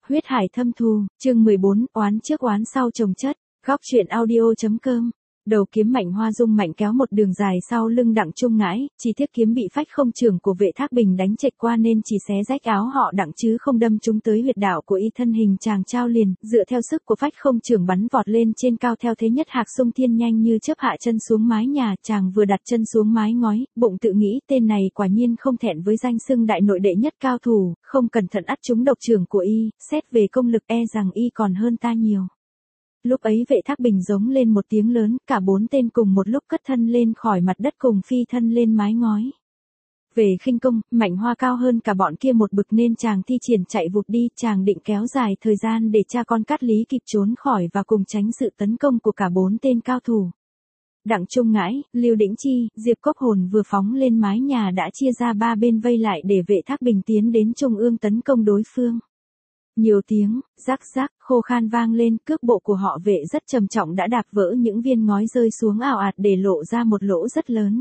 Huyết hải thâm thù, chương 14, oán trước oán sau chồng chất, góc truyện audio.com. Đầu kiếm Mạnh Hoa Dung mạnh kéo một đường dài sau lưng Đặng Trung Ngãi, chỉ tiếc kiếm bị phách không trưởng của Vệ Thác Bình đánh chệch qua nên chỉ xé rách áo họ Đặng chứ không đâm trúng tới huyệt đạo của y. Thân hình chàng trao liền, dựa theo sức của phách không trưởng bắn vọt lên trên cao theo thế nhất hạc xung thiên, nhanh như chớp hạ chân xuống mái nhà. Chàng vừa đặt chân xuống mái ngói, bụng tự nghĩ tên này quả nhiên không thẹn với danh xưng đại nội đệ nhất cao thủ, không cẩn thận ắt trúng độc trưởng của y, xét về công lực e rằng y còn hơn ta nhiều. Lúc ấy Vệ Thác Bình giống lên một tiếng lớn, cả bốn tên cùng một lúc cất thân lên khỏi mặt đất cùng phi thân lên mái ngói. Về khinh công, Mạnh Hoa cao hơn cả bọn kia một bực nên chàng thi triển chạy vụt đi, chàng định kéo dài thời gian để cha con Cát Lý kịp trốn khỏi và cùng tránh sự tấn công của cả bốn tên cao thủ. Đặng Trung Ngãi, Lưu Đĩnh Chi, Diệp Cốc Hồn vừa phóng lên mái nhà đã chia ra ba bên vây lại để Vệ Thác Bình tiến đến trung ương tấn công đối phương. Nhiều tiếng, rắc rắc, khô khan vang lên, cước bộ của họ Vệ rất trầm trọng đã đạp vỡ những viên ngói rơi xuống ào ạt để lộ ra một lỗ rất lớn.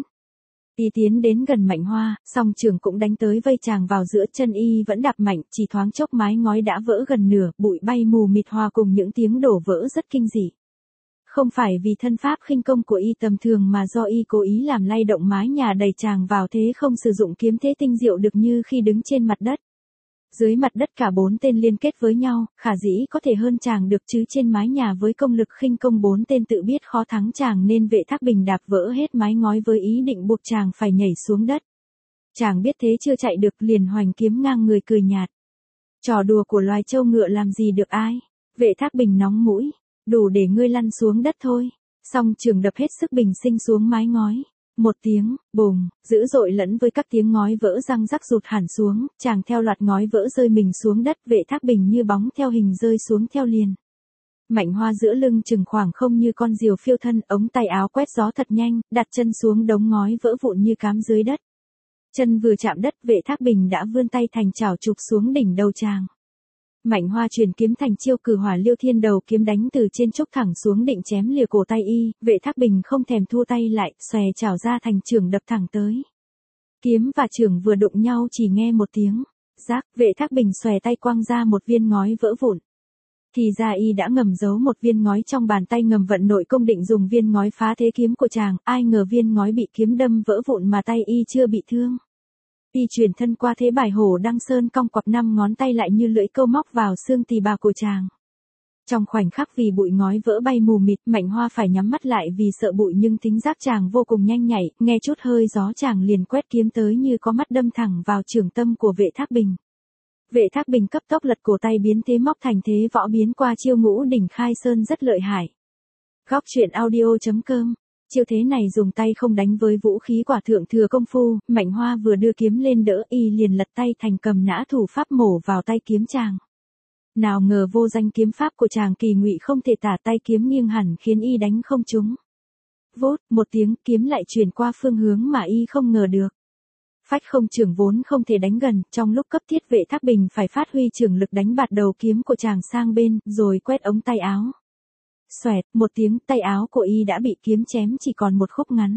Y tiến đến gần Mạnh Hoa, song trường cũng đánh tới vây chàng vào giữa chân y vẫn đạp mạnh, chỉ thoáng chốc mái ngói đã vỡ gần nửa, bụi bay mù mịt hòa cùng những tiếng đổ vỡ rất kinh dị. Không phải vì thân pháp khinh công của y tầm thường mà do y cố ý làm lay động mái nhà đẩy chàng vào thế không sử dụng kiếm thế tinh diệu được như khi đứng trên mặt đất. Dưới mặt đất cả bốn tên liên kết với nhau, khả dĩ có thể hơn chàng được chứ trên mái nhà với công lực khinh công bốn tên tự biết khó thắng chàng nên Vệ Thác Bình đạp vỡ hết mái ngói với ý định buộc chàng phải nhảy xuống đất. Chàng biết thế chưa chạy được liền hoành kiếm ngang người cười nhạt. Trò đùa của loài trâu ngựa làm gì được ai? Vệ Thác Bình nóng mũi, đủ để ngươi lăn xuống đất thôi. Song trường đập hết sức bình sinh xuống mái ngói. Một tiếng, bùng, dữ dội lẫn với các tiếng ngói vỡ răng rắc rụt hẳn xuống, chàng theo loạt ngói vỡ rơi mình xuống đất, Vệ Thác Bình như bóng theo hình rơi xuống theo liền. Mạnh Hoa giữa lưng chừng khoảng không như con diều phiêu thân, ống tay áo quét gió thật nhanh, đặt chân xuống đống ngói vỡ vụn như cám dưới đất. Chân vừa chạm đất, Vệ Thác Bình đã vươn tay thành chảo chụp xuống đỉnh đầu chàng. Mạnh Hoa truyền kiếm thành chiêu Cử Hỏa Liêu Thiên đầu kiếm đánh từ trên trúc thẳng xuống định chém lìa cổ tay y, Vệ Thác Bình không thèm thua tay lại, xòe chảo ra thành chưởng đập thẳng tới. Kiếm và chưởng vừa đụng nhau chỉ nghe một tiếng rác, Vệ Thác Bình xòe tay quăng ra một viên ngói vỡ vụn. Thì ra y đã ngầm giấu một viên ngói trong bàn tay, ngầm vận nội công định dùng viên ngói phá thế kiếm của chàng, ai ngờ viên ngói bị kiếm đâm vỡ vụn mà tay y chưa bị thương. Y chuyển thân qua thế bài hổ đăng sơn, cong quặp năm ngón tay lại như lưỡi câu móc vào xương tỳ bà của chàng. Trong khoảnh khắc vì bụi ngói vỡ bay mù mịt, Mạnh Hoa phải nhắm mắt lại vì sợ bụi, nhưng tính giác chàng vô cùng nhanh nhạy, nghe chút hơi gió chàng liền quét kiếm tới như có mắt đâm thẳng vào trường tâm của Vệ Thác Bình. Vệ Thác Bình cấp tốc lật cổ tay biến thế móc thành thế võ, biến qua chiêu Ngũ Đỉnh Khai Sơn rất lợi hại. Góc truyện audio.com. Chiêu thế này dùng tay không đánh với vũ khí quả thượng thừa công phu, Mạnh Hoa vừa đưa kiếm lên đỡ y liền lật tay thành cầm nã thủ pháp mổ vào tay kiếm chàng. Nào ngờ vô danh kiếm pháp của chàng kỳ ngụy không thể tả, tay kiếm nghiêng hẳn khiến y đánh không trúng. Vốt, một tiếng, kiếm lại chuyển qua phương hướng mà y không ngờ được. Phách không trưởng vốn không thể đánh gần, trong lúc cấp thiết Vệ Thác Bình phải phát huy trưởng lực đánh bạt đầu kiếm của chàng sang bên, rồi quét ống tay áo. Xoẹt, một tiếng, tay áo của y đã bị kiếm chém chỉ còn một khúc ngắn.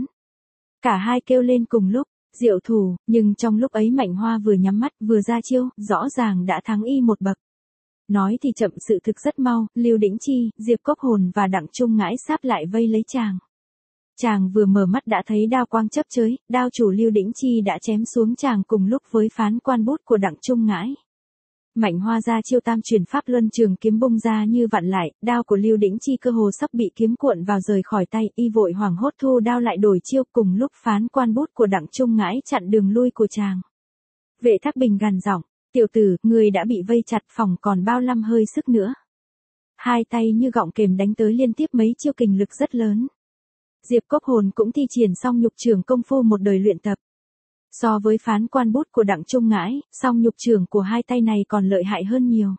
Cả hai kêu lên cùng lúc, diệu thủ, nhưng trong lúc ấy Mạnh Hoa vừa nhắm mắt vừa ra chiêu, rõ ràng đã thắng y một bậc. Nói thì chậm, sự thực rất mau, Lưu Đĩnh Chi, Diệp Cốc Hồn và Đặng Trung Ngãi sáp lại vây lấy chàng. Chàng vừa mở mắt đã thấy đao quang chớp chới, đao chủ Lưu Đĩnh Chi đã chém xuống chàng cùng lúc với phán quan bút của Đặng Trung Ngãi. Mạnh Hoa ra chiêu tam chuyển pháp luân, trường kiếm bung ra như vặn lại, đao của Lưu Đĩnh Chi cơ hồ sắp bị kiếm cuộn vào rời khỏi tay, y vội hoảng hốt thu đao lại đổi chiêu, cùng lúc phán quan bút của Đặng Trung Ngãi chặn đường lui của chàng. Vệ Thác Bình gằn giọng, tiểu tử, người đã bị vây chặt, phòng còn bao lâm hơi sức nữa. Hai tay như gọng kềm đánh tới liên tiếp mấy chiêu kình lực rất lớn. Diệp Cốc Hồn cũng thi triển xong nhục trường công phu một đời luyện tập. So với phán quan bút của Đặng Trung Ngãi, song nhục trường của hai tay này còn lợi hại hơn nhiều.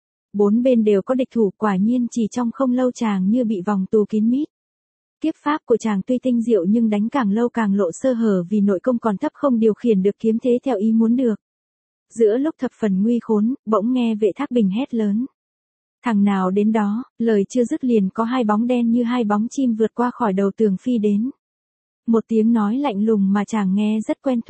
Bốn bên đều có địch thủ, quả nhiên chỉ trong không lâu chàng như bị vòng tù kín mít. Kiếp pháp của chàng tuy tinh diệu nhưng đánh càng lâu càng lộ sơ hở vì nội công còn thấp, không điều khiển được kiếm thế theo ý muốn được. Giữa lúc thập phần nguy khốn, bỗng nghe Vệ Thác Bình hét lớn. Thằng nào đến đó, lời chưa dứt liền có hai bóng đen như hai bóng chim vượt qua khỏi đầu tường phi đến. Một tiếng nói lạnh lùng mà chàng nghe rất quen thuộc.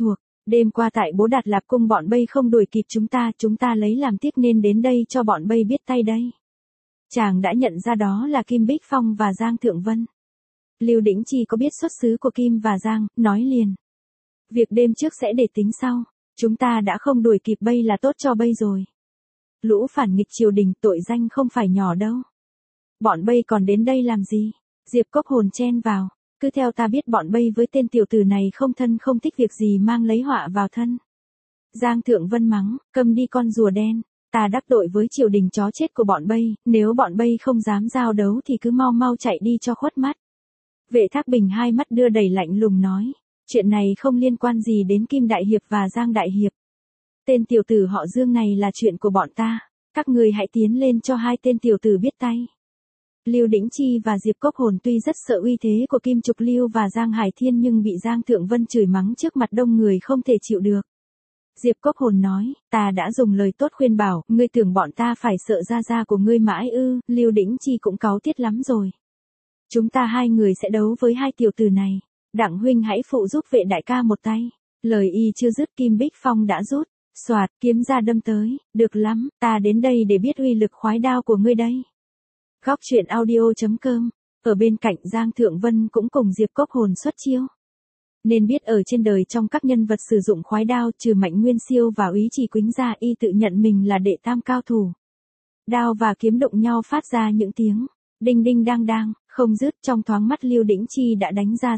Đêm qua tại Bố Đạt Lạp cung bọn Bây không đuổi kịp chúng ta lấy làm tiếc nên đến đây cho bọn Bây biết tay đây. Chàng đã nhận ra đó là Kim Bích Phong và Giang Thượng Vân. Lưu Đĩnh Chi có biết xuất xứ của Kim và Giang, nói liền. Việc đêm trước sẽ để tính sau, chúng ta đã không đuổi kịp Bây là tốt cho Bây rồi. Lũ phản nghịch triều đình tội danh không phải nhỏ đâu. Bọn Bây còn đến đây làm gì? Diệp Cốc Hồn chen vào. Cứ theo ta biết bọn Bây với tên tiểu tử này không thân không thích việc gì mang lấy họa vào thân. Giang Thượng Vân mắng, câm đi con rùa đen, ta đắc tội với triều đình chó chết của bọn Bây, nếu bọn Bây không dám giao đấu thì cứ mau mau chạy đi cho khuất mắt. Vệ Thác Bình hai mắt đưa đầy lạnh lùng nói, chuyện này không liên quan gì đến Kim Đại Hiệp và Giang Đại Hiệp. Tên tiểu tử họ Dương này là chuyện của bọn ta, các người hãy tiến lên cho hai tên tiểu tử biết tay. Lưu Đĩnh Chi và Diệp Cốc Hồn tuy rất sợ uy thế của Kim Trục Lưu và Giang Hải Thiên nhưng bị Giang Thượng Vân chửi mắng trước mặt đông người không thể chịu được. Diệp Cốc Hồn nói, ta đã dùng lời tốt khuyên bảo, ngươi tưởng bọn ta phải sợ gia của ngươi mãi ư? Lưu Đĩnh Chi cũng cáu tiết lắm rồi. Chúng ta hai người sẽ đấu với hai tiểu tử này, Đặng huynh hãy phụ giúp Vệ đại ca một tay. Lời y chưa dứt Kim Bích Phong đã rút, xoạt kiếm ra đâm tới, được lắm, ta đến đây để biết uy lực khoái đao của ngươi đây. Góc truyện audio.com, ở bên cạnh Giang Thượng Vân cũng cùng Diệp Cốc Hồn xuất chiêu. Nên biết ở trên đời trong các nhân vật sử dụng khoái đao trừ Mạnh Nguyên Siêu và Úy Trì Quýnh ra y tự nhận mình là đệ tam cao thủ. Đao và kiếm đụng nhau phát ra những tiếng đinh đinh đang đang, không dứt trong thoáng mắt Lưu Đĩnh Chi đã đánh ra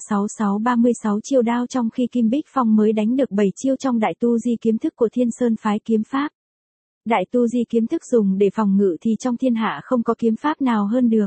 36 chiêu đao trong khi Kim Bích Phong mới đánh được 7 chiêu trong đại tu di kiếm thức của Thiên Sơn phái kiếm pháp. Đại tu di kiếm thức dùng để phòng ngự thì trong thiên hạ không có kiếm pháp nào hơn được.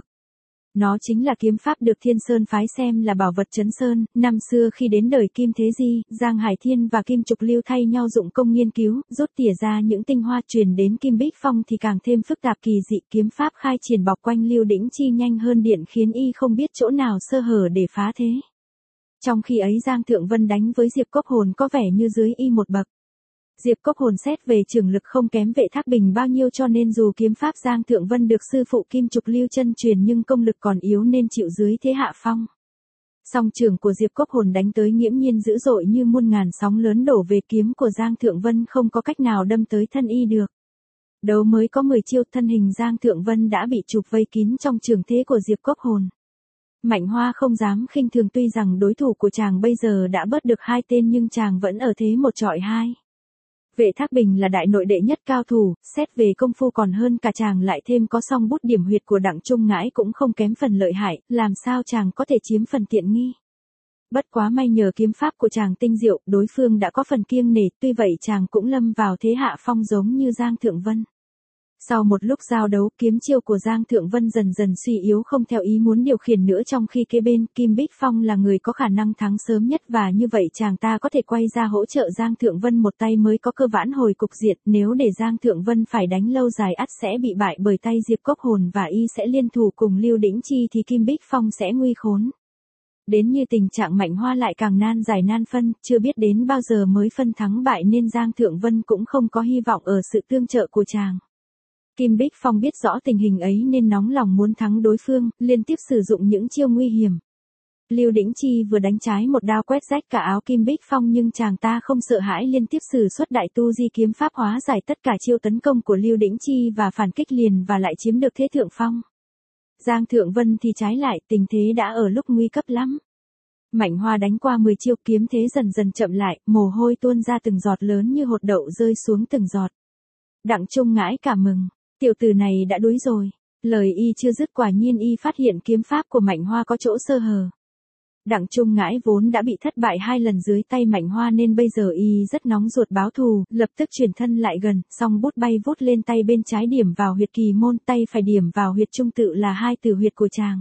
Nó chính là kiếm pháp được Thiên Sơn phái xem là bảo vật trấn sơn, năm xưa khi đến đời Kim Thế Di, Giang Hải Thiên và Kim Trục Lưu thay nhau dụng công nghiên cứu, rút tỉa ra những tinh hoa truyền đến Kim Bích Phong thì càng thêm phức tạp kỳ dị, kiếm pháp khai triển bọc quanh Lưu Đĩnh Chi nhanh hơn điện khiến y không biết chỗ nào sơ hở để phá thế. Trong khi ấy Giang Thượng Vân đánh với Diệp Cốc Hồn có vẻ như dưới y một bậc. Diệp Cốc Hồn xét về trường lực không kém Vệ Thác Bình bao nhiêu cho nên dù kiếm pháp Giang Thượng Vân được sư phụ Kim Trục Lưu chân truyền nhưng công lực còn yếu nên chịu dưới thế hạ phong. Song trường của Diệp Cốc Hồn đánh tới nghiễm nhiên dữ dội như muôn ngàn sóng lớn đổ về kiếm của Giang Thượng Vân không có cách nào đâm tới thân y được. Đấu mới có 10 chiêu thân hình Giang Thượng Vân đã bị chụp vây kín trong trường thế của Diệp Cốc Hồn. Mạnh Hoa không dám khinh thường tuy rằng đối thủ của chàng bây giờ đã bớt được 2 tên nhưng chàng vẫn ở thế 1 chọi 2. Vệ Thác Bình là đại nội đệ nhất cao thủ, xét về công phu còn hơn cả chàng lại thêm có song bút điểm huyệt của Đặng Trung Ngãi cũng không kém phần lợi hại, làm sao chàng có thể chiếm phần tiện nghi. Bất quá may nhờ kiếm pháp của chàng tinh diệu, đối phương đã có phần kiêng nể, tuy vậy chàng cũng lâm vào thế hạ phong giống như Giang Thượng Vân. Sau một lúc giao đấu, kiếm chiêu của Giang Thượng Vân dần dần suy yếu không theo ý muốn điều khiển nữa trong khi kế bên Kim Bích Phong là người có khả năng thắng sớm nhất và như vậy chàng ta có thể quay ra hỗ trợ Giang Thượng Vân một tay mới có cơ vãn hồi cục diện, nếu để Giang Thượng Vân phải đánh lâu dài ắt sẽ bị bại bởi tay Diệp Cốc Hồn và y sẽ liên thủ cùng Lưu Đĩnh Chi thì Kim Bích Phong sẽ nguy khốn. Đến như tình trạng Mạnh Hoa lại càng nan giải nan phân, chưa biết đến bao giờ mới phân thắng bại nên Giang Thượng Vân cũng không có hy vọng ở sự tương trợ của chàng. Kim Bích Phong biết rõ tình hình ấy nên nóng lòng muốn thắng đối phương, liên tiếp sử dụng những chiêu nguy hiểm. Lưu Đĩnh Chi vừa đánh trái một đao quét rách cả áo Kim Bích Phong nhưng chàng ta không sợ hãi liên tiếp sử xuất đại tu di kiếm pháp hóa giải tất cả chiêu tấn công của Lưu Đĩnh Chi và phản kích liền và lại chiếm được thế thượng phong. Giang Thượng Vân thì trái lại, tình thế đã ở lúc nguy cấp lắm. Mạnh Hoa đánh qua 10 chiêu kiếm thế dần dần chậm lại, mồ hôi tuôn ra từng giọt lớn như hột đậu rơi xuống từng giọt. Đặng Trung Ngãi cảm mừng. Tiểu tử này đã đuối rồi. Lời y chưa dứt quả nhiên y phát hiện kiếm pháp của Mạnh Hoa có chỗ sơ hở. Đặng Trung Ngãi vốn đã bị thất bại 2 lần dưới tay Mạnh Hoa nên bây giờ y rất nóng ruột báo thù, lập tức chuyển thân lại gần, song bút bay vút lên tay bên trái điểm vào huyệt kỳ môn, tay phải điểm vào huyệt trung tự là 2 tử huyệt của chàng.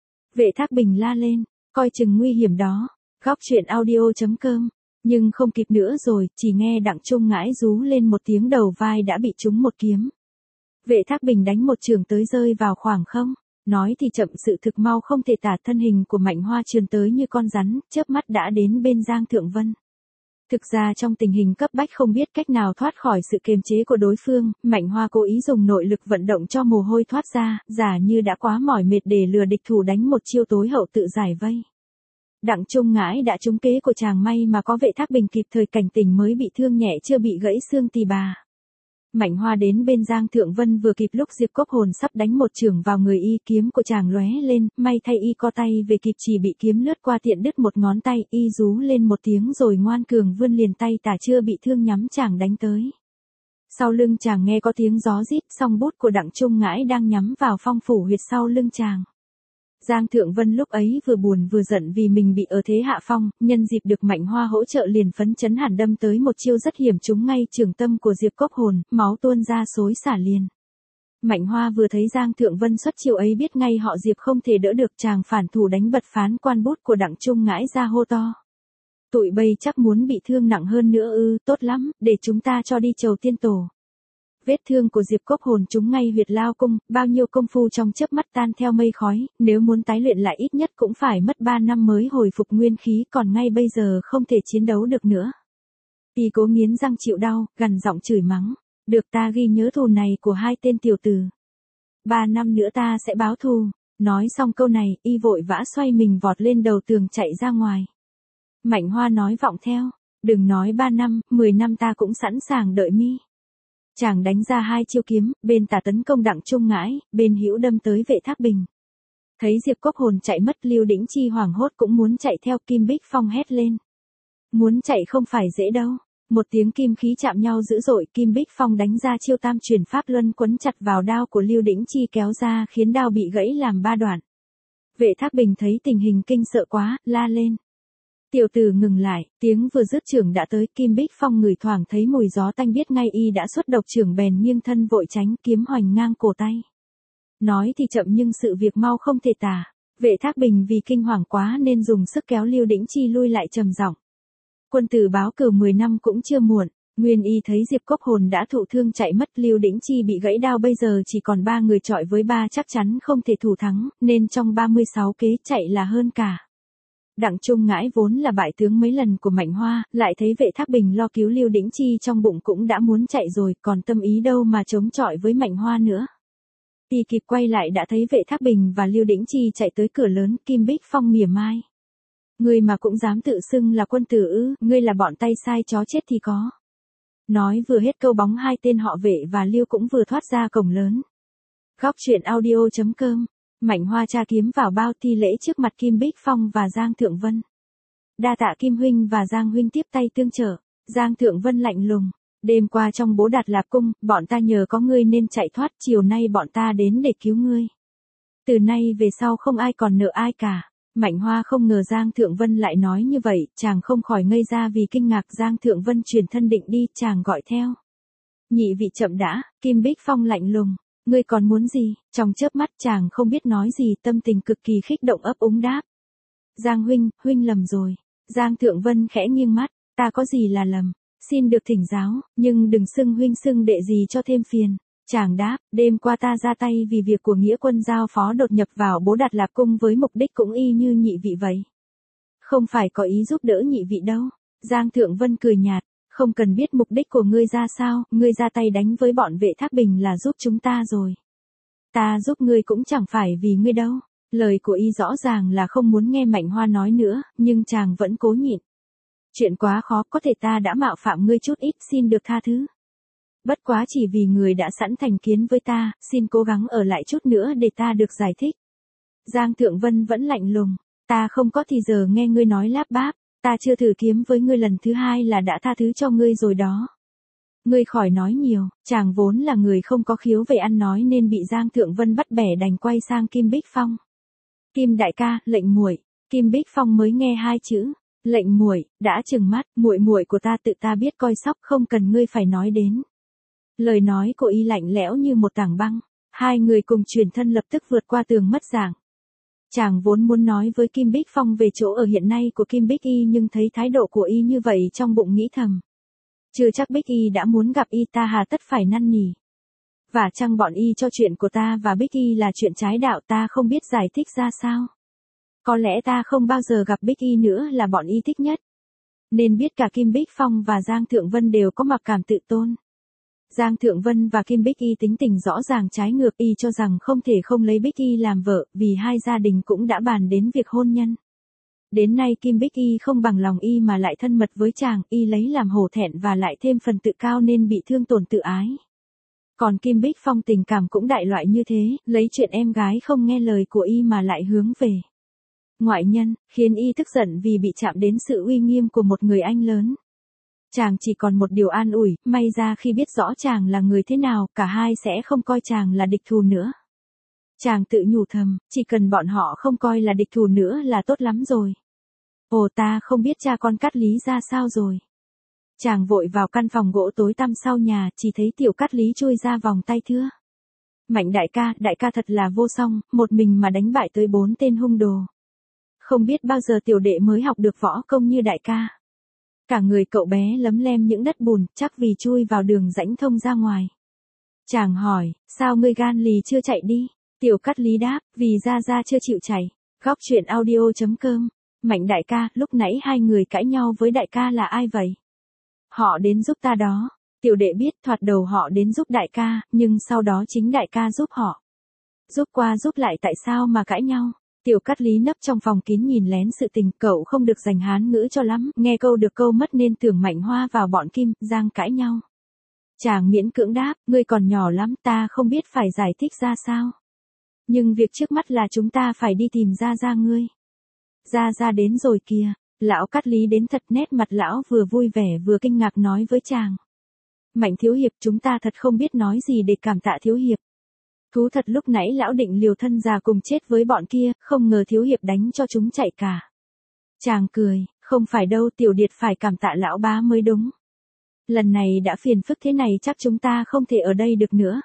Vệ Thác Bình la lên, coi chừng nguy hiểm đó. Góc truyện audio.com. Nhưng không kịp nữa rồi, chỉ nghe Đặng Trung Ngãi rú lên một tiếng đầu vai đã bị trúng một kiếm. Vệ Thác Bình đánh một trường tới rơi vào khoảng không. Nói thì chậm sự thực mau không thể tả thân hình của Mạnh Hoa trườn tới như con rắn, chớp mắt đã đến bên Giang Thượng Vân. Thực ra trong tình hình cấp bách không biết cách nào thoát khỏi sự kiềm chế của đối phương, Mạnh Hoa cố ý dùng nội lực vận động cho mồ hôi thoát ra, giả như đã quá mỏi mệt để lừa địch thủ đánh một chiêu tối hậu tự giải vây. Đặng Trung Ngãi đã trúng kế của chàng, may mà có Vệ Thác Bình kịp thời cảnh tỉnh mới bị thương nhẹ chưa bị gãy xương tỳ bà. Mạnh Hoa đến bên Giang Thượng Vân vừa kịp lúc Diệp Cốc Hồn sắp đánh một chưởng vào người y, kiếm của chàng lóe lên, may thay y co tay về kịp, chỉ bị kiếm lướt qua tiện đứt một ngón tay, y rú lên một tiếng rồi ngoan cường vươn liền tay tả chưa bị thương nhắm chàng đánh tới. Sau lưng chàng nghe có tiếng gió rít, song bút của Đặng Trung Ngãi đang nhắm vào phong phủ huyệt sau lưng chàng. Giang Thượng Vân lúc ấy vừa buồn vừa giận vì mình bị ở thế hạ phong, nhân dịp được Mạnh Hoa hỗ trợ liền phấn chấn hẳn đâm tới một chiêu rất hiểm trúng ngay trường tâm của Diệp Cốc Hồn, máu tuôn ra xối xả liền. Mạnh Hoa vừa thấy Giang Thượng Vân xuất chiêu ấy biết ngay họ Diệp không thể đỡ được, chàng phản thủ đánh bật phán quan bút của Đặng Trung Ngãi ra hô to. Tụi bây chắc muốn bị thương nặng hơn nữa ư? Tốt lắm, để chúng ta cho đi chầu tiên tổ. Vết thương của Diệp Cốc Hồn trúng ngay huyệt lao cung, bao nhiêu công phu trong chớp mắt tan theo mây khói, nếu muốn tái luyện lại ít nhất cũng phải mất 3 năm mới hồi phục nguyên khí, còn ngay bây giờ không thể chiến đấu được nữa. Y cố nghiến răng chịu đau, gằn giọng chửi mắng, được ta ghi nhớ thù này của hai tên tiểu tử. 3 năm nữa ta sẽ báo thù. Nói xong câu này, y vội vã xoay mình vọt lên đầu tường chạy ra ngoài. Mạnh Hoa nói vọng theo, đừng nói 3 năm, 10 năm ta cũng sẵn sàng đợi mi. Chàng đánh ra 2 chiêu kiếm, bên tả tấn công Đặng Trung Ngãi, bên hữu đâm tới Vệ Thác Bình. Thấy Diệp Cốc Hồn chạy mất, Lưu Đĩnh Chi hoảng hốt cũng muốn chạy theo, Kim Bích Phong hét lên. Muốn chạy không phải dễ đâu. Một tiếng kim khí chạm nhau dữ dội, Kim Bích Phong đánh ra chiêu tam chuyển pháp luân quấn chặt vào đao của Lưu Đĩnh Chi kéo ra khiến đao bị gãy làm 3 đoạn. Vệ Thác Bình thấy tình hình kinh sợ quá, la lên. Tiểu tử ngừng lại, tiếng vừa dứt chưởng đã tới, Kim Bích Phong ngửi thoảng thấy mùi gió tanh biết ngay y đã xuất độc chưởng bèn nghiêng thân vội tránh, kiếm hoành ngang cổ tay. Nói thì chậm nhưng sự việc mau không thể tả. Vệ Thác Bình vì kinh hoàng quá nên dùng sức kéo Lưu Đĩnh Chi lui lại trầm giọng. Quân tử báo cửu 10 năm cũng chưa muộn. Nguyên y thấy Diệp Cốc Hồn đã thụ thương chạy mất, Lưu Đĩnh Chi bị gãy đao, bây giờ chỉ còn 3 người chọi với 3 chắc chắn không thể thủ thắng, nên trong 36 kế chạy là hơn cả. Đặng Trung Ngãi vốn là bại tướng mấy lần của Mạnh Hoa, lại thấy Vệ Thác Bình lo cứu Lưu Đĩnh Chi trong bụng cũng đã muốn chạy rồi, còn tâm ý đâu mà chống chọi với Mạnh Hoa nữa. Y kịp quay lại đã thấy Vệ Thác Bình và Lưu Đĩnh Chi chạy tới cửa lớn, Kim Bích Phong mỉa mai. Ngươi mà cũng dám tự xưng là quân tử ư? Ngươi là bọn tay sai chó chết thì có. Nói vừa hết câu, bóng hai tên họ Vệ và Lưu cũng vừa thoát ra cổng lớn. Góc truyện audio.com. Mạnh Hoa tra kiếm vào bao thi lễ trước mặt Kim Bích Phong và Giang Thượng Vân. Đa tạ Kim huynh và Giang huynh tiếp tay tương trợ. Giang Thượng Vân lạnh lùng. Đêm qua trong Bố Đạt Lạp cung, bọn ta nhờ có ngươi nên chạy thoát, chiều nay bọn ta đến để cứu ngươi. Từ nay về sau không ai còn nợ ai cả. Mạnh Hoa không ngờ Giang Thượng Vân lại nói như vậy, chàng không khỏi ngây ra vì kinh ngạc. Giang Thượng Vân chuyển thân định đi, chàng gọi theo. Nhị vị chậm đã. Kim Bích Phong lạnh lùng. Ngươi còn muốn gì? Trong chớp mắt chàng không biết nói gì, tâm tình cực kỳ kích động ấp úng đáp. Giang huynh, huynh lầm rồi. Giang Thượng Vân khẽ nghiêng mắt, ta có gì là lầm, xin được thỉnh giáo, nhưng đừng xưng huynh xưng đệ gì cho thêm phiền. Chàng đáp, đêm qua ta ra tay vì việc của nghĩa quân giao phó đột nhập vào Bố Đạt Lạp cung với mục đích cũng y như nhị vị vậy. Không phải có ý giúp đỡ nhị vị đâu. Giang Thượng Vân cười nhạt. Không cần biết mục đích của ngươi ra sao, ngươi ra tay đánh với bọn Vệ Thác Bình là giúp chúng ta rồi. Ta giúp ngươi cũng chẳng phải vì ngươi đâu. Lời của y rõ ràng là không muốn nghe Mạnh Hoa nói nữa, nhưng chàng vẫn cố nhịn. Chuyện quá khó, có thể ta đã mạo phạm ngươi chút ít, xin được tha thứ. Bất quá chỉ vì người đã sẵn thành kiến với ta, xin cố gắng ở lại chút nữa để ta được giải thích. Giang Thượng Vân vẫn lạnh lùng, ta không có thì giờ nghe ngươi nói láp báp. Ta chưa thử kiếm với ngươi lần thứ 2 là đã tha thứ cho ngươi rồi đó. Ngươi khỏi nói nhiều, chàng vốn là người không có khiếu về ăn nói nên bị Giang Thượng Vân bắt bẻ đành quay sang Kim Bích Phong. Kim đại ca, lệnh muội. Kim Bích Phong mới nghe 2 chữ, lệnh muội, đã trừng mắt, muội muội của ta tự ta biết coi sóc, không cần ngươi phải nói đến. Lời nói của y lạnh lẽo như một tảng băng, hai người cùng chuyển thân lập tức vượt qua tường mất dạng. Chàng vốn muốn nói với Kim Bích Phong về chỗ ở hiện nay của Kim Bích Y nhưng thấy thái độ của y như vậy trong bụng nghĩ thầm. Chưa chắc Bích Y đã muốn gặp y, ta hà tất phải năn nỉ. Và chăng bọn y cho chuyện của ta và Bích Y là chuyện trái đạo, ta không biết giải thích ra sao. Có lẽ ta không bao giờ gặp Bích Y nữa là bọn y thích nhất. Nên biết cả Kim Bích Phong và Giang Thượng Vân đều có mặc cảm tự tôn. Giang Thượng Vân và Kim Bích Y tính tình rõ ràng trái ngược, y cho rằng không thể không lấy Bích Y làm vợ, vì hai gia đình cũng đã bàn đến việc hôn nhân. Đến nay Kim Bích Y không bằng lòng y mà lại thân mật với chàng, y lấy làm hổ thẹn và lại thêm phần tự cao nên bị thương tổn tự ái. Còn Kim Bích Phong tình cảm cũng đại loại như thế, lấy chuyện em gái không nghe lời của y mà lại hướng về ngoại nhân, khiến y tức giận vì bị chạm đến sự uy nghiêm của một người anh lớn. Chàng chỉ còn một điều an ủi, may ra khi biết rõ chàng là người thế nào, cả hai sẽ không coi chàng là địch thù nữa. Chàng tự nhủ thầm, chỉ cần bọn họ không coi là địch thù nữa là tốt lắm rồi. Ồ, ta không biết cha con Cát Lý ra sao rồi. Chàng vội vào căn phòng gỗ tối tăm sau nhà, chỉ thấy tiểu Cát Lý chui ra vòng tay thưa. Mạnh đại ca thật là vô song, một mình mà đánh bại tới 4 tên hung đồ. Không biết bao giờ tiểu đệ mới học được võ công như đại ca. Cả người cậu bé lấm lem những đất bùn, chắc vì chui vào đường rãnh thông ra ngoài. Chàng hỏi, sao ngươi gan lì chưa chạy đi? Tiểu Cát Lý đáp, vì ra chưa chịu chạy. Góc truyện audio.com. Mạnh đại ca, lúc nãy hai người cãi nhau với đại ca là ai vậy? Họ đến giúp ta đó. Tiểu đệ biết thoạt đầu họ đến giúp đại ca, nhưng sau đó chính đại ca giúp họ. Giúp qua giúp lại tại sao mà cãi nhau? Tiểu Cát Lý nấp trong phòng kín nhìn lén sự tình, cậu không được dành Hán ngữ cho lắm, nghe câu được câu mất nên tưởng Mạnh Hoa vào bọn Kim, Giang cãi nhau. Chàng miễn cưỡng đáp, ngươi còn nhỏ lắm, ta không biết phải giải thích ra sao. Nhưng việc trước mắt là chúng ta phải đi tìm ra ngươi. Ra đến rồi kìa. Lão Cát Lý đến thật, nét mặt lão vừa vui vẻ vừa kinh ngạc nói với chàng. Mạnh thiếu hiệp, chúng ta thật không biết nói gì để cảm tạ thiếu hiệp. Thú thật lúc nãy lão định liều thân già cùng chết với bọn kia, không ngờ thiếu hiệp đánh cho chúng chạy cả. Chàng cười, không phải đâu, tiểu điệt phải cảm tạ lão bá mới đúng. Lần này đã phiền phức thế này chắc chúng ta không thể ở đây được nữa.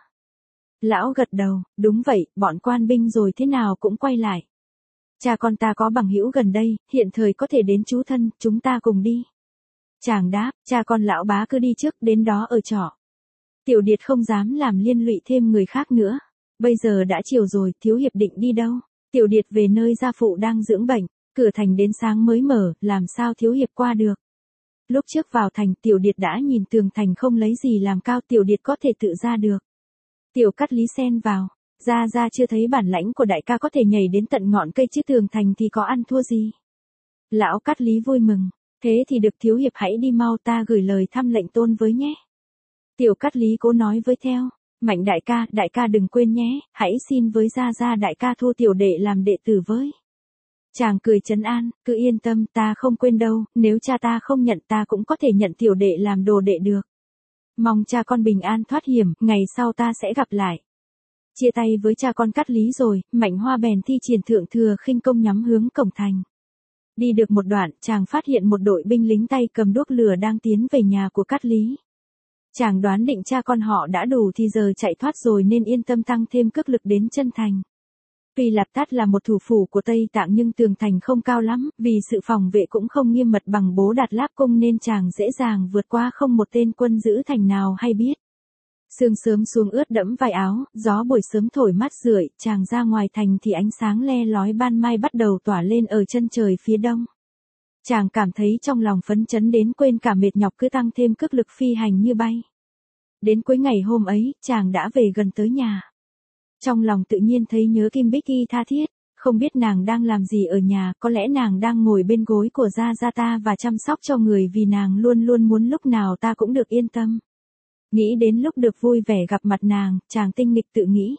Lão gật đầu, đúng vậy, bọn quan binh rồi thế nào cũng quay lại. Cha con ta có bằng hữu gần đây, hiện thời có thể đến trú thân, chúng ta cùng đi. Chàng đáp, cha con lão bá cứ đi trước, đến đó ở trọ. Tiểu điệt không dám làm liên lụy thêm người khác nữa. Bây giờ đã chiều rồi, thiếu hiệp định đi đâu? Tiểu điệt về nơi gia phụ đang dưỡng bệnh, cửa thành đến sáng mới mở, làm sao thiếu hiệp qua được? Lúc trước vào thành, tiểu điệt đã nhìn tường thành không lấy gì làm cao, tiểu điệt có thể tự ra được. Tiểu Cát Lý xen vào, ra chưa thấy bản lãnh của đại ca có thể nhảy đến tận ngọn cây chứ tường thành thì có ăn thua gì. Lão Cát Lý vui mừng, thế thì được thiếu hiệp hãy đi mau, ta gửi lời thăm lệnh tôn với nhé. Tiểu Cát Lý cố nói với theo, Mạnh đại ca đừng quên nhé, hãy xin với ra đại ca thu tiểu đệ làm đệ tử với. Chàng cười trấn an, cứ yên tâm, ta không quên đâu, nếu cha ta không nhận ta cũng có thể nhận tiểu đệ làm đồ đệ được. Mong cha con bình an thoát hiểm, ngày sau ta sẽ gặp lại. Chia tay với cha con Cát Lý rồi, Mạnh Hoa bèn thi triển thượng thừa khinh công nhắm hướng cổng thành. Đi được một đoạn, chàng phát hiện một đội binh lính tay cầm đuốc lửa đang tiến về nhà của Cát Lý. Chàng đoán định cha con họ đã đủ thì giờ chạy thoát rồi nên yên tâm tăng thêm cước lực đến chân thành. Tuy Lạp Tát là một thủ phủ của Tây Tạng nhưng tường thành không cao lắm, vì sự phòng vệ cũng không nghiêm mật bằng Bố Đạt Láp Cung nên chàng dễ dàng vượt qua, không một tên quân giữ thành nào hay biết. Sương sớm xuống ướt đẫm vai áo, gió buổi sớm thổi mát rượi, chàng ra ngoài thành thì ánh sáng le lói ban mai bắt đầu tỏa lên ở chân trời phía đông. Chàng cảm thấy trong lòng phấn chấn đến quên cả mệt nhọc, cứ tăng thêm cước lực phi hành như bay. Đến cuối ngày hôm ấy, chàng đã về gần tới nhà. Trong lòng tự nhiên thấy nhớ Kim Bích Y tha thiết, không biết nàng đang làm gì ở nhà, có lẽ nàng đang ngồi bên gối của gia ta và chăm sóc cho người, vì nàng luôn luôn muốn lúc nào ta cũng được yên tâm. Nghĩ đến lúc được vui vẻ gặp mặt nàng, chàng tinh nghịch tự nghĩ.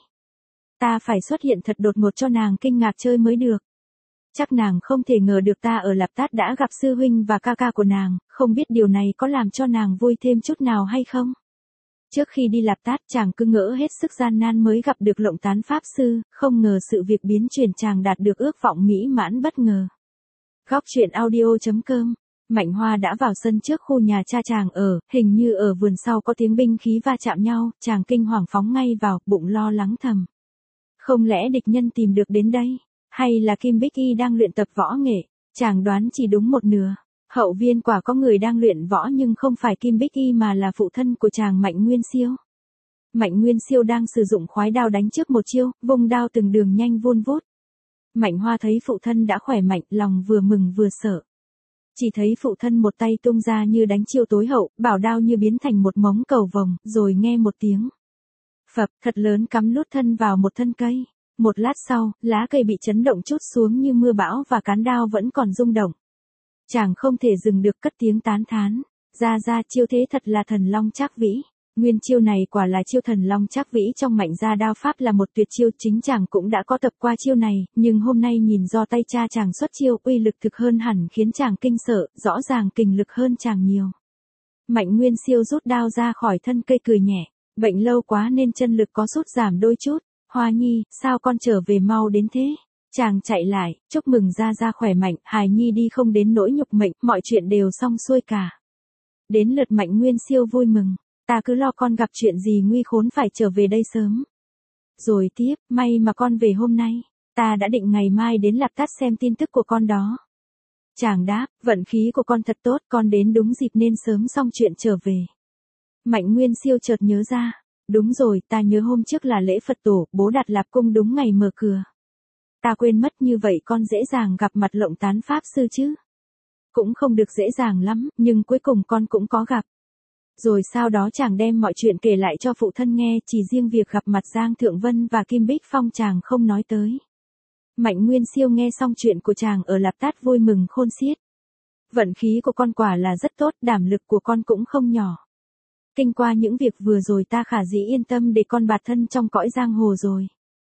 Ta phải xuất hiện thật đột ngột cho nàng kinh ngạc chơi mới được. Chắc nàng không thể ngờ được ta ở Lạp Tát đã gặp sư huynh và ca ca của nàng, không biết điều này có làm cho nàng vui thêm chút nào hay không. Trước khi đi Lạp Tát chàng cứ ngỡ hết sức gian nan mới gặp được Lộng Tán Pháp Sư, không ngờ sự việc biến chuyển chàng đạt được ước vọng mỹ mãn bất ngờ. Góc truyện audio.com. Mạnh Hoa đã vào sân trước khu nhà cha chàng ở, hình như ở vườn sau có tiếng binh khí va chạm nhau, chàng kinh hoàng phóng ngay vào, bụng lo lắng thầm. Không lẽ địch nhân tìm được đến đây, hay là Kim Bích Y đang luyện tập võ nghệ? Chàng đoán chỉ đúng một nửa. Hậu viên quả có người đang luyện võ nhưng không phải Kim Bích Y mà là phụ thân của chàng Mạnh Nguyên Siêu. Mạnh Nguyên Siêu đang sử dụng khoái đao đánh trước một chiêu, vung đao từng đường nhanh vun vút. Mạnh Hoa thấy phụ thân đã khỏe mạnh, lòng vừa mừng vừa sợ. Chỉ thấy phụ thân một tay tung ra như đánh chiêu tối hậu, bảo đao như biến thành một mống cầu vồng, rồi nghe một tiếng phập thật lớn cắm lút thân vào một thân cây. Một lát sau, lá cây bị chấn động trút xuống như mưa bão và cán đao vẫn còn rung động. Chàng không thể dừng được cất tiếng tán thán. Ra chiêu thế thật là thần long trác vĩ. Nguyên chiêu này quả là chiêu thần long trác vĩ trong Mạnh gia đao pháp là một tuyệt chiêu, chính chàng cũng đã có tập qua chiêu này, nhưng hôm nay nhìn do tay cha chàng xuất chiêu uy lực thực hơn hẳn khiến chàng kinh sợ, rõ ràng kình lực hơn chàng nhiều. Mạnh Nguyên Siêu rút đao ra khỏi thân cây cười nhẹ, bệnh lâu quá nên chân lực có sút giảm đôi chút. Hoa Nhi, sao con trở về mau đến thế? Chàng chạy lại, chúc mừng ra khỏe mạnh, hài nhi đi không đến nỗi nhục mệnh, mọi chuyện đều xong xuôi cả. Đến lượt Mạnh Nguyên Siêu vui mừng, ta cứ lo con gặp chuyện gì nguy khốn phải trở về đây sớm. Rồi tiếp, may mà con về hôm nay, ta đã định ngày mai đến Lạp Tát xem tin tức của con đó. Chàng đáp, vận khí của con thật tốt, con đến đúng dịp nên sớm xong chuyện trở về. Mạnh Nguyên Siêu chợt nhớ ra, đúng rồi, ta nhớ hôm trước là lễ Phật tổ, bố đặt Lạp cung đúng ngày mở cửa. Ta quên mất, như vậy con dễ dàng gặp mặt Lộng Tán Pháp Sư chứ? Cũng không được dễ dàng lắm, nhưng cuối cùng con cũng có gặp. Rồi sau đó chàng đem mọi chuyện kể lại cho phụ thân nghe, chỉ riêng việc gặp mặt Giang Thượng Vân và Kim Bích Phong chàng không nói tới. Mạnh Nguyên Siêu nghe xong chuyện của chàng ở Lạp Tát vui mừng khôn xiết. Vận khí của con quả là rất tốt, đảm lực của con cũng không nhỏ. Kinh qua những việc vừa rồi ta khả dĩ yên tâm để con bạt thân trong cõi giang hồ rồi.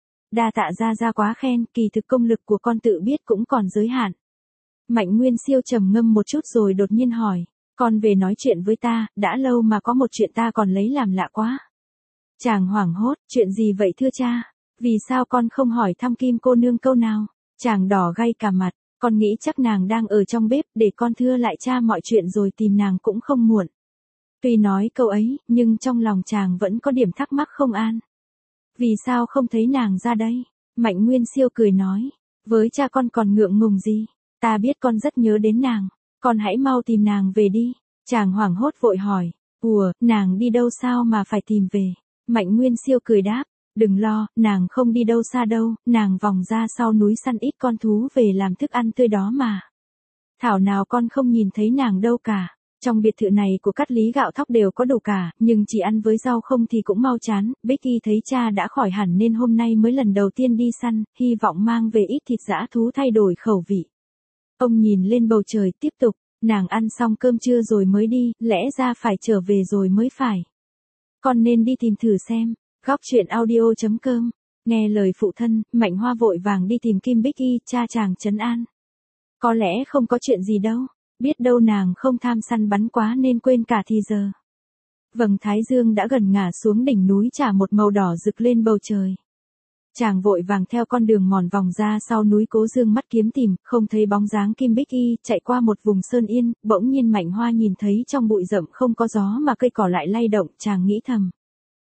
Đa tạ ra quá khen, kỳ thực công lực của con tự biết cũng còn giới hạn. Mạnh Nguyên Siêu trầm ngâm một chút rồi đột nhiên hỏi, con về nói chuyện với ta, đã lâu mà có một chuyện ta còn lấy làm lạ quá. Chàng hoảng hốt, chuyện gì vậy thưa cha? Vì sao con không hỏi thăm Kim cô nương câu nào? Chàng đỏ gay cả mặt, con nghĩ chắc nàng đang ở trong bếp, để con thưa lại cha mọi chuyện rồi tìm nàng cũng không muộn. Tuy nói câu ấy, nhưng trong lòng chàng vẫn có điểm thắc mắc không an. Vì sao không thấy nàng ra đây? Mạnh Nguyên Siêu cười nói, với cha con còn ngượng ngùng gì? Ta biết con rất nhớ đến nàng, con hãy mau tìm nàng về đi. Chàng hoảng hốt vội hỏi, nàng đi đâu sao mà phải tìm về? Mạnh Nguyên Siêu cười đáp, đừng lo, nàng không đi đâu xa đâu, nàng vòng ra sau núi săn ít con thú về làm thức ăn tươi đó mà. Thảo nào con không nhìn thấy nàng đâu cả. Trong biệt thự này của Cát Lý gạo thóc đều có đủ cả, nhưng chỉ ăn với rau không thì cũng mau chán. Becky thấy cha đã khỏi hẳn nên hôm nay mới lần đầu tiên đi săn, hy vọng mang về ít thịt dã thú thay đổi khẩu vị. Ông nhìn lên bầu trời tiếp tục, nàng ăn xong cơm trưa rồi mới đi, lẽ ra phải trở về rồi mới phải. Con nên đi tìm thử xem. Góc truyện audio.com. Nghe lời phụ thân, Mạnh Hoa vội vàng đi tìm Kim Bích Y, cha chàng trấn an. Có lẽ không có chuyện gì đâu. Biết đâu nàng không tham săn bắn quá nên quên cả thì giờ. Vầng thái dương đã gần ngả xuống đỉnh núi trả một màu đỏ rực lên bầu trời. Chàng vội vàng theo con đường mòn vòng ra sau núi cố dương mắt kiếm tìm, không thấy bóng dáng Kim Bích Y, chạy qua một vùng sơn yên, bỗng nhiên Mạnh Hoa nhìn thấy trong bụi rậm không có gió mà cây cỏ lại lay động, chàng nghĩ thầm.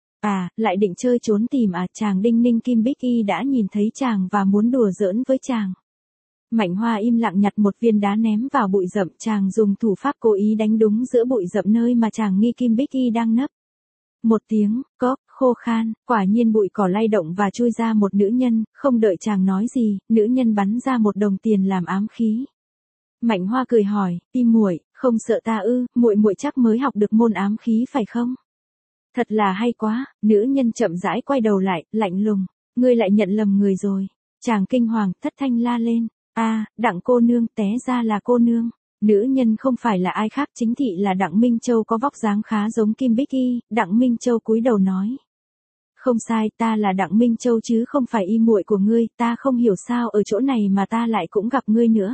Lại định chơi trốn tìm chàng đinh ninh Kim Bích Y đã nhìn thấy chàng và muốn đùa giỡn với chàng. Mạnh Hoa im lặng nhặt một viên đá ném vào bụi rậm, chàng dùng thủ pháp cố ý đánh đúng giữa bụi rậm nơi mà chàng nghi Kim Bích Y đang nấp. Một tiếng, cóp, khô khan, quả nhiên bụi cỏ lay động và chui ra một nữ nhân, không đợi chàng nói gì, nữ nhân bắn ra một đồng tiền làm ám khí. Mạnh Hoa cười hỏi, Tim muội, không sợ ta ư? Muội chắc mới học được môn ám khí phải không? Thật là hay quá. Nữ nhân chậm rãi quay đầu lại, lạnh lùng, ngươi lại nhận lầm người rồi. Chàng kinh hoàng, thất thanh la lên. Đặng cô nương, té ra là cô nương. Nữ nhân không phải là ai khác, chính thị là Đặng Minh Châu có vóc dáng khá giống Kim Bích Y. Đặng Minh Châu cúi đầu nói. Không sai, ta là Đặng Minh Châu chứ không phải y muội của ngươi, ta không hiểu sao ở chỗ này mà ta lại cũng gặp ngươi nữa.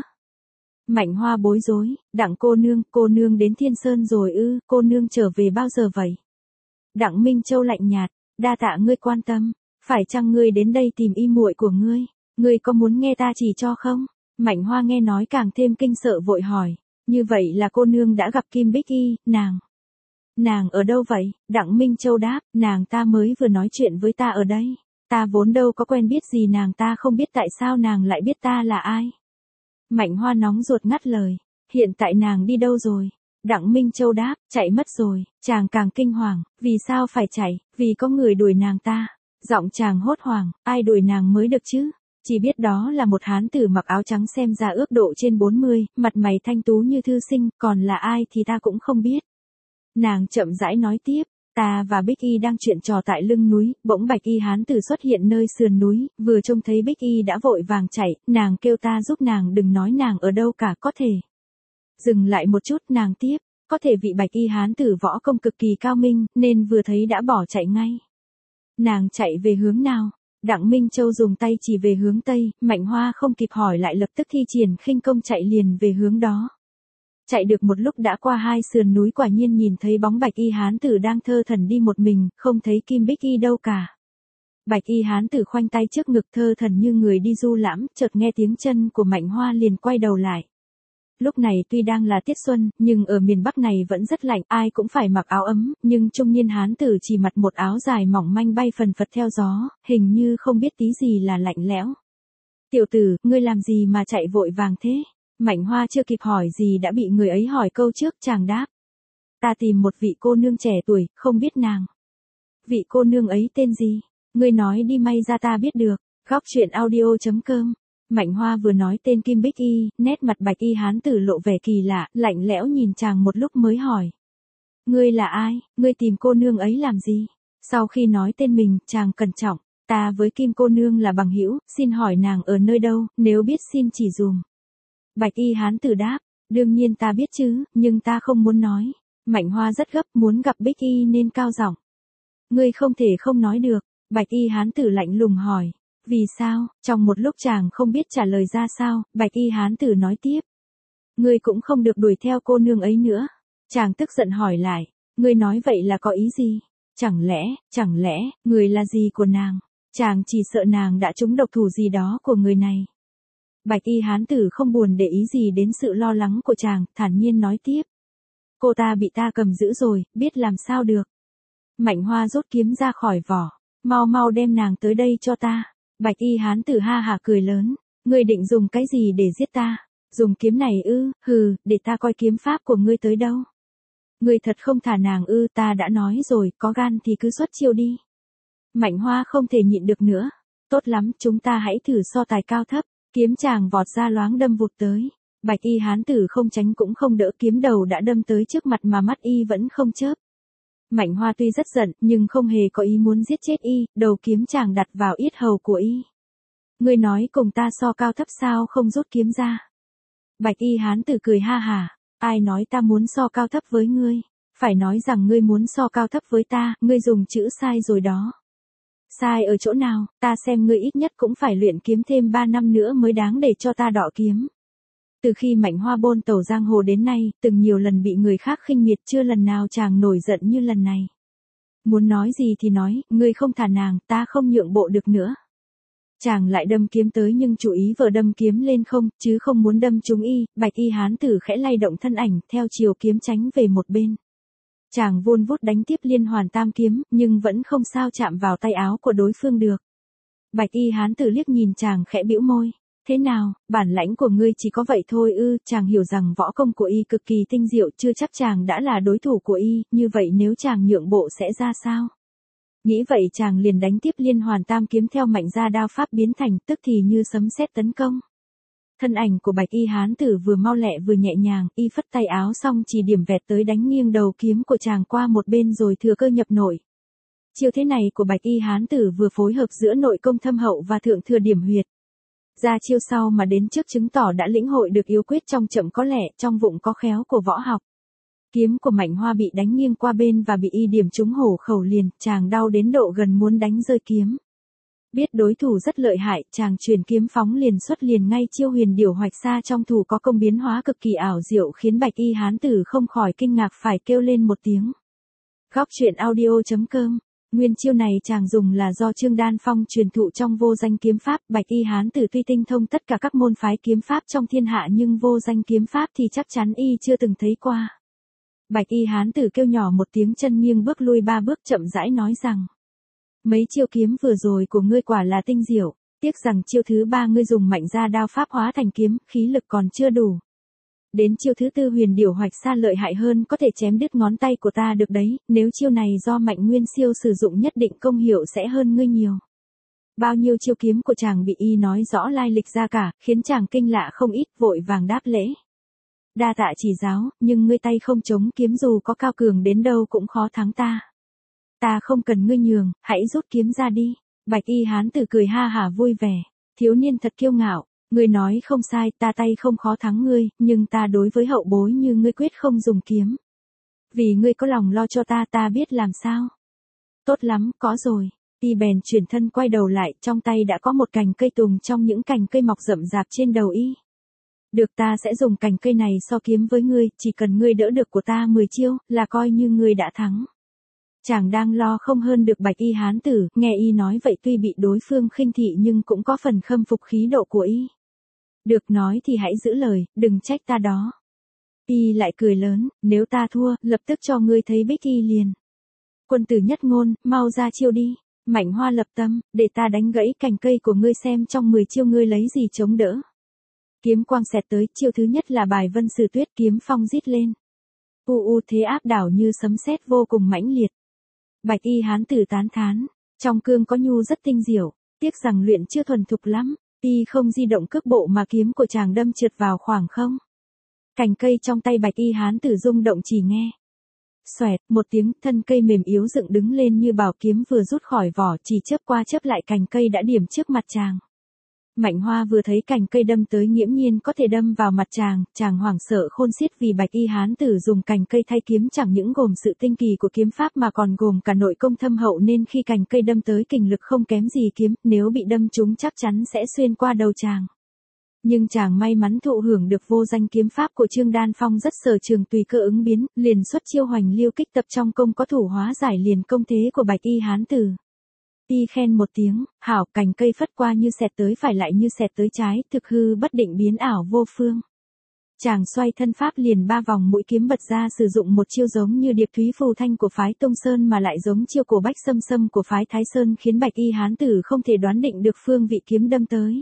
Mạnh Hoa bối rối, Đặng cô nương đến Thiên Sơn rồi ư? Cô nương trở về bao giờ vậy? Đặng Minh Châu lạnh nhạt, đa tạ ngươi quan tâm, phải chăng ngươi đến đây tìm y muội của ngươi? Ngươi có muốn nghe ta chỉ cho không? Mạnh Hoa nghe nói càng thêm kinh sợ vội hỏi, như vậy là cô nương đã gặp Kim Bích Y, nàng ở đâu vậy? Đặng Minh Châu đáp, nàng ta mới vừa nói chuyện với ta ở đây, ta vốn đâu có quen biết gì nàng ta, không biết tại sao nàng lại biết ta là ai. Mạnh Hoa nóng ruột ngắt lời, hiện tại nàng đi đâu rồi? Đặng Minh Châu đáp, chạy mất rồi. Chàng càng kinh hoàng, vì sao phải chạy? Vì có người đuổi nàng ta. Giọng chàng hốt hoảng, ai đuổi nàng mới được chứ? Chỉ biết đó là một hán tử mặc áo trắng xem ra ước độ trên 40, mặt mày thanh tú như thư sinh, còn là ai thì ta cũng không biết. Nàng chậm rãi nói tiếp, Ta và Bích Y đang chuyện trò tại lưng núi, bỗng Bạch Y hán tử xuất hiện nơi sườn núi, vừa trông thấy Bích Y đã vội vàng chạy, nàng kêu ta giúp nàng đừng nói nàng ở đâu cả, có thể. Dừng lại một chút, nàng tiếp, có thể vị Bạch Y hán tử võ công cực kỳ cao minh, nên vừa thấy đã bỏ chạy ngay. Nàng chạy về hướng nào? Đặng Minh Châu dùng tay chỉ về hướng Tây, Mạnh Hoa không kịp hỏi lại lập tức thi triển khinh công chạy liền về hướng đó. Chạy được một lúc đã qua hai sườn núi, quả nhiên nhìn thấy bóng Bạch Y hán tử đang thơ thẩn đi một mình, không thấy Kim Bích Y đâu cả. Bạch Y hán tử khoanh tay trước ngực thơ thẩn như người đi du lãm, chợt nghe tiếng chân của Mạnh Hoa liền quay đầu lại. Lúc này tuy đang là tiết xuân, nhưng ở miền Bắc này vẫn rất lạnh, ai cũng phải mặc áo ấm, nhưng trung niên hán tử chỉ mặc một áo dài mỏng manh bay phần phật theo gió, hình như không biết tí gì là lạnh lẽo. Tiểu tử, ngươi làm gì mà chạy vội vàng thế? Mạnh Hoa chưa kịp hỏi gì đã bị người ấy hỏi câu trước, chàng đáp. Ta tìm một vị cô nương trẻ tuổi, không biết nàng. Vị cô nương ấy tên gì? Ngươi nói đi may ra ta biết được. Góc truyện audio.com. Mạnh Hoa vừa nói tên Kim Bích Y, nét mặt Bạch Y hán tử lộ vẻ kỳ lạ, lạnh lẽo nhìn chàng một lúc mới hỏi. Ngươi là ai, ngươi tìm cô nương ấy làm gì? Sau khi nói tên mình, chàng cẩn trọng. Ta với Kim cô nương là bằng hữu, xin hỏi nàng ở nơi đâu, nếu biết xin chỉ dùm. Bạch Y hán tử đáp, đương nhiên ta biết chứ, nhưng ta không muốn nói. Mạnh Hoa rất gấp muốn gặp Bích Y nên cao giọng. Ngươi không thể không nói được. Bạch Y hán tử lạnh lùng hỏi. Vì sao? Trong một lúc chàng không biết trả lời ra sao, Bạch Y hán tử nói tiếp. Ngươi cũng không được đuổi theo cô nương ấy nữa. Chàng tức giận hỏi lại. Ngươi nói vậy là có ý gì? Chẳng lẽ, người là gì của nàng? Chàng chỉ sợ nàng đã trúng độc thủ gì đó của người này. Bạch Y hán tử không buồn để ý gì đến sự lo lắng của chàng, thản nhiên nói tiếp. Cô ta bị ta cầm giữ rồi, biết làm sao được. Mạnh Hoa rút kiếm ra khỏi vỏ. Mau đem nàng tới đây cho ta. Bạch Y hán tử ha hả cười lớn. Ngươi định dùng cái gì để giết ta? Dùng kiếm này ư? Hừ, để ta coi kiếm pháp của ngươi tới đâu. Ngươi thật không thả nàng ư? Ta đã nói rồi, có gan thì cứ xuất chiêu đi. Mạnh Hoa không thể nhịn được nữa. Tốt lắm, chúng ta hãy thử so tài cao thấp. Kiếm chàng vọt ra loáng đâm vụt tới. Bạch Y hán tử không tránh cũng không đỡ, kiếm đầu đã đâm tới trước mặt mà mắt y vẫn không chớp. Mạnh Hoa tuy rất giận, nhưng không hề có ý muốn giết chết y, đầu kiếm chàng đặt vào yết hầu của y. Ngươi nói cùng ta so cao thấp sao không rút kiếm ra? Bạch Y hán tử cười ha hả. Ai nói ta muốn so cao thấp với ngươi? Phải nói rằng ngươi muốn so cao thấp với ta, ngươi dùng chữ sai rồi đó. Sai ở chỗ nào, ta xem ngươi ít nhất cũng phải luyện kiếm thêm 3 năm nữa mới đáng để cho ta đọ kiếm. Từ khi Mạnh Hoa bôn tẩu giang hồ đến nay, từng nhiều lần bị người khác khinh miệt, chưa lần nào chàng nổi giận như lần này. Muốn nói gì thì nói, ngươi không thả nàng, ta không nhượng bộ được nữa. Chàng lại đâm kiếm tới nhưng chủ ý vờ đâm kiếm lên không, chứ không muốn đâm trúng y. Bạch Y hán tử khẽ lay động thân ảnh, theo chiều kiếm tránh về một bên. Chàng vun vút đánh tiếp liên hoàn tam kiếm, nhưng vẫn không sao chạm vào tay áo của đối phương được. Bạch Y hán tử liếc nhìn chàng khẽ bĩu môi. Thế nào, bản lãnh của ngươi chỉ có vậy thôi ư? Chàng hiểu rằng võ công của y cực kỳ tinh diệu, chưa chắc chàng đã là đối thủ của y, như vậy nếu chàng nhượng bộ sẽ ra sao? Nghĩ vậy chàng liền đánh tiếp liên hoàn tam kiếm theo mạnh ra đao pháp biến thành, tức thì như sấm sét tấn công. Thân ảnh của Bạch Y hán tử vừa mau lẹ vừa nhẹ nhàng, y phất tay áo xong chỉ điểm vẹt tới đánh nghiêng đầu kiếm của chàng qua một bên rồi thừa cơ nhập nội. Chiêu thế này của Bạch Y hán tử vừa phối hợp giữa nội công thâm hậu và thượng thừa điểm huyệt. Ra chiêu sau mà đến trước chứng tỏ đã lĩnh hội được yếu quyết trong chậm có lẽ, trong vụng có khéo của võ học. Kiếm của Mạnh Hoa bị đánh nghiêng qua bên và bị y điểm trúng hổ khẩu liền, chàng đau đến độ gần muốn đánh rơi kiếm. Biết đối thủ rất lợi hại, chàng truyền kiếm phóng liền xuất liền ngay chiêu huyền điểu hoạch xa trong thủ có công biến hóa cực kỳ ảo diệu khiến Bạch Y hán tử không khỏi kinh ngạc phải kêu lên một tiếng. Góc truyện audio.com. Nguyên chiêu này chàng dùng là do Trương Đan Phong truyền thụ trong vô danh kiếm pháp. Bạch Y hán tử tuy tinh thông tất cả các môn phái kiếm pháp trong thiên hạ nhưng vô danh kiếm pháp thì chắc chắn y chưa từng thấy qua. Bạch Y hán tử kêu nhỏ một tiếng, chân nghiêng bước lui 3 bước, chậm rãi nói rằng: mấy chiêu kiếm vừa rồi của ngươi quả là tinh diệu, tiếc rằng chiêu thứ 3 ngươi dùng mạnh ra đao pháp hóa thành kiếm, khí lực còn chưa đủ. Đến chiêu thứ 4 huyền điểu hoạch xa lợi hại hơn, có thể chém đứt ngón tay của ta được đấy, nếu chiêu này do Mạnh Nguyên Siêu sử dụng nhất định công hiệu sẽ hơn ngươi nhiều. Bao nhiêu chiêu kiếm của chàng bị y nói rõ lai lịch ra cả, khiến chàng kinh lạ không ít, vội vàng đáp lễ. Đa tạ chỉ giáo, nhưng ngươi tay không chống kiếm dù có cao cường đến đâu cũng khó thắng ta. ta không cần ngươi nhường, hãy rút kiếm ra đi. Bạch y hán tử cười ha hả vui vẻ, thiếu niên thật kiêu ngạo, ngươi nói không sai, ta tay không khó thắng ngươi, nhưng ta đối với hậu bối như ngươi quyết không dùng kiếm. Vì ngươi có lòng lo cho ta, ta biết làm sao. Tốt lắm, có rồi. Y bèn chuyển thân quay đầu lại, trong tay đã có một cành cây tùng trong những cành cây mọc rậm rạp trên đầu y. Được, ta sẽ dùng cành cây này so kiếm với ngươi, chỉ cần ngươi đỡ được của ta 10 chiêu, là coi như ngươi đã thắng. Chàng đang lo không hơn được bạch y hán tử, nghe y nói vậy tuy bị đối phương khinh thị nhưng cũng có phần khâm phục khí độ của y. Được, nói thì hãy giữ lời, đừng trách ta đó. Y lại cười lớn, nếu ta thua, lập tức cho ngươi thấy bích y liền. Quân tử nhất ngôn, mau ra chiêu đi. Mạnh Hoa lập tâm, để ta đánh gãy cành cây của ngươi xem trong 10 chiêu ngươi lấy gì chống đỡ. Kiếm quang xẹt tới, chiêu thứ nhất là bài Vân Sử Tuyết, kiếm phong rít lên. Thế áp đảo như sấm sét vô cùng mãnh liệt. Bạch y hán tử tán thán, trong cương có nhu rất tinh diệu, tiếc rằng luyện chưa thuần thục lắm. Y không di động cước bộ mà kiếm của chàng đâm trượt vào khoảng không. Cành cây trong tay bạch y hán tử rung động chỉ nghe. Xoẹt, một tiếng, thân cây mềm yếu dựng đứng lên như bảo kiếm vừa rút khỏi vỏ, chỉ chớp qua chớp lại cành cây đã điểm trước mặt chàng. Mạnh Hoa vừa thấy cành cây đâm tới nghiễm nhiên có thể đâm vào mặt chàng hoảng sợ khôn xiết vì bạch y hán tử dùng cành cây thay kiếm chẳng những gồm sự tinh kỳ của kiếm pháp mà còn gồm cả nội công thâm hậu nên khi cành cây đâm tới kình lực không kém gì kiếm, nếu bị đâm trúng chắc chắn sẽ xuyên qua đầu chàng. Nhưng chàng may mắn thụ hưởng được vô danh kiếm pháp của Trương Đan Phong rất sở trường tùy cơ ứng biến, liền xuất chiêu hoành liêu kích tập trong công có thủ hóa giải liền công thế của bạch y hán tử. Y khen một tiếng, hảo, cành cây phất qua như xẹt tới phải lại như xẹt tới trái, thực hư bất định biến ảo vô phương. Chàng xoay thân pháp liền 3 vòng mũi kiếm bật ra sử dụng một chiêu giống như điệp thúy phù thanh của phái Tông Sơn mà lại giống chiêu của Bách Sâm Sâm của phái Thái Sơn khiến bạch y hán tử không thể đoán định được phương vị kiếm đâm tới.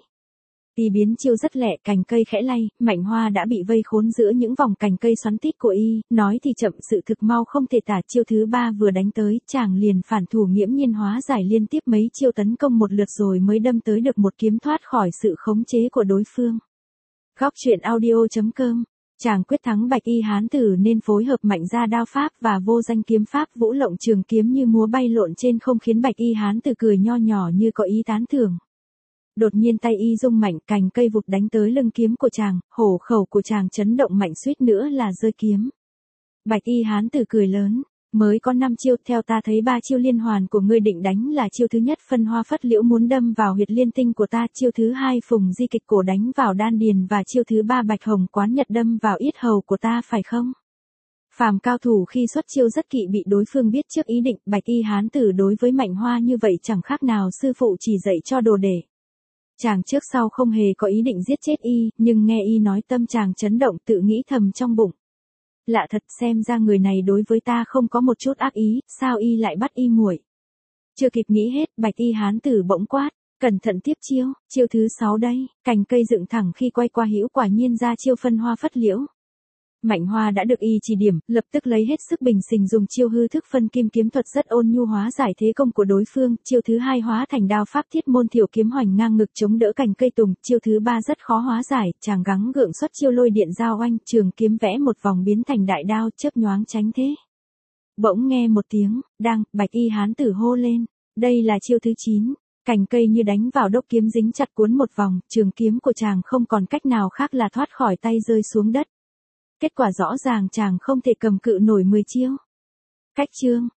Y biến chiêu rất lẹ, cành cây khẽ lay, Mạnh Hoa đã bị vây khốn giữa những vòng cành cây xoắn tít của y, nói thì chậm sự thực mau không thể tả. Chiêu thứ 3 vừa đánh tới, chàng liền phản thủ nghiễm nhiên hóa giải liên tiếp mấy chiêu tấn công một lượt rồi mới đâm tới được một kiếm thoát khỏi sự khống chế của đối phương. Góc truyện audio.com, chàng quyết thắng bạch y hán tử nên phối hợp mạnh ra đao pháp và vô danh kiếm pháp vũ lộng trường kiếm như múa bay lộn trên không khiến bạch y hán tử cười nho nhỏ như có ý tán thưởng. Đột nhiên tay y rung mạnh, cành cây vụt đánh tới lưng kiếm của chàng, hổ khẩu của chàng chấn động mạnh suýt nữa là rơi kiếm. Bạch y hán tử cười lớn, mới có 5 chiêu, theo ta thấy 3 chiêu liên hoàn của ngươi định đánh là chiêu thứ nhất phân hoa phất liễu muốn đâm vào huyệt liên tinh của ta, chiêu thứ 2 phùng di kịch cổ đánh vào đan điền và chiêu thứ 3 bạch hồng quán nhật đâm vào yết hầu của ta phải không? Phàm cao thủ khi xuất chiêu rất kỵ bị đối phương biết trước ý định, bạch y hán tử đối với Mạnh Hoa như vậy chẳng khác nào sư phụ chỉ dạy cho đồ để. Chàng trước sau không hề có ý định giết chết y, nhưng nghe y nói tâm chàng chấn động tự nghĩ thầm trong bụng. Lạ thật, xem ra người này đối với ta không có một chút ác ý, sao y lại bắt y muội. Chưa kịp nghĩ hết, bạch y hán tử bỗng quát, cẩn thận tiếp chiêu, chiêu thứ 6 đây, cành cây dựng thẳng khi quay qua hữu quả nhiên ra chiêu phân hoa phất liễu. Mạnh Hoa đã được y chỉ điểm, lập tức lấy hết sức bình sinh dùng chiêu hư thức phân kim kiếm thuật rất ôn nhu hóa giải thế công của đối phương, chiêu thứ 2 hóa thành đao pháp thiết môn thiểu kiếm hoành ngang ngực chống đỡ cành cây tùng, chiêu thứ 3 rất khó hóa giải, chàng gắng gượng xuất chiêu lôi điện giao oanh, trường kiếm vẽ một vòng biến thành đại đao chớp nhoáng tránh thế. Bỗng nghe một tiếng, bạch y hán tử hô lên, đây là chiêu thứ 9. Cành cây như đánh vào đốc kiếm dính chặt cuốn một vòng, trường kiếm của chàng không còn cách nào khác là thoát khỏi tay rơi xuống đất. Kết quả rõ ràng chàng không thể cầm cự nổi 10 chiêu. Cách chương